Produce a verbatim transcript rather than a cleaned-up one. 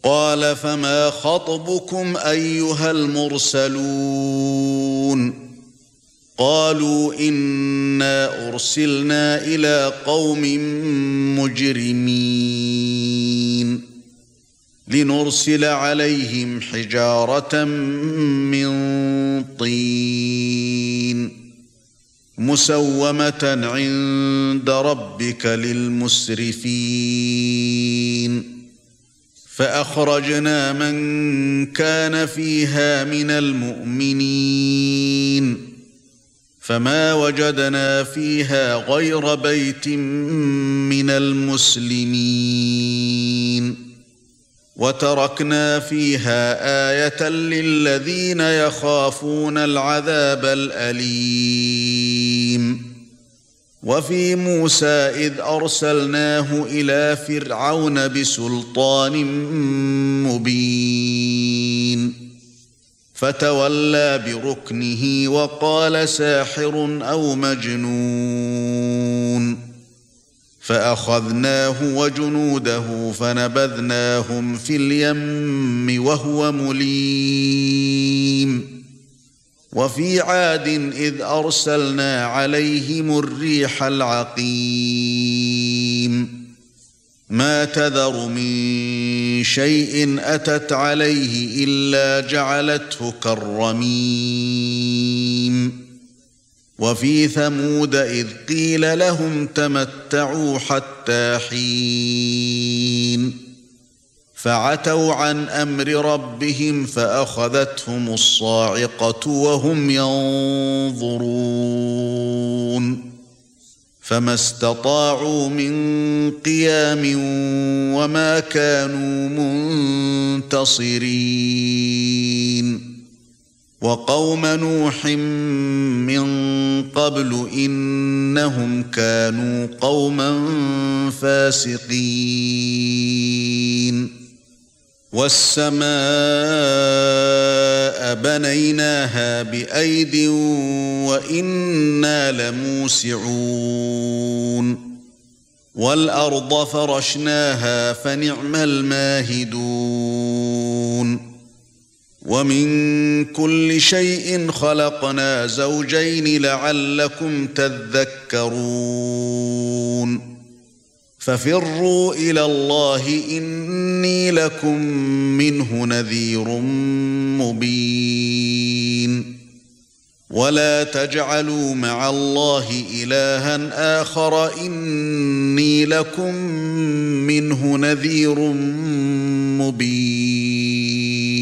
قال فما خطبكم أيها المرسلون قالوا إنا أرسلنا إلى قوم مجرمين لنرسل عليهم حجارة من طين مسومة عند ربك للمسرفين فأخرجنا من كان فيها من المؤمنين فما وجدنا فيها غير بيت من المسلمين وتركنا فيها آية للذين يخافون العذاب الأليم وفي موسى إذ أرسلناه إلى فرعون بسلطان مبين فتولى بركنه وقال ساحر أو مجنون فأخذناه وجنوده فنبذناهم في اليم وهو مليم وفي عاد إذ أرسلنا عليهم الريح العقيم ما تذر من شيء أتت عليه إلا جعلته كالرميم وفي ثمود إذ قيل لهم تمتعوا حتى حين فعتوا عن أمر ربهم فأخذتهم الصاعقة وهم ينظرون فما استطاعوا من قيام وما كانوا منتصرين وقوم نوح من قبل إنهم كانوا قوما فاسقين والسماء بنيناها بأيد وإنا لموسعون والأرض فرشناها فنعم الماهدون ومن كل شيء خلقنا زوجين لعلكم تذكرون ففروا إلى الله إني لكم منه نذير مبين ولا تجعلوا مع الله إلها آخر إني لكم منه نذير مبين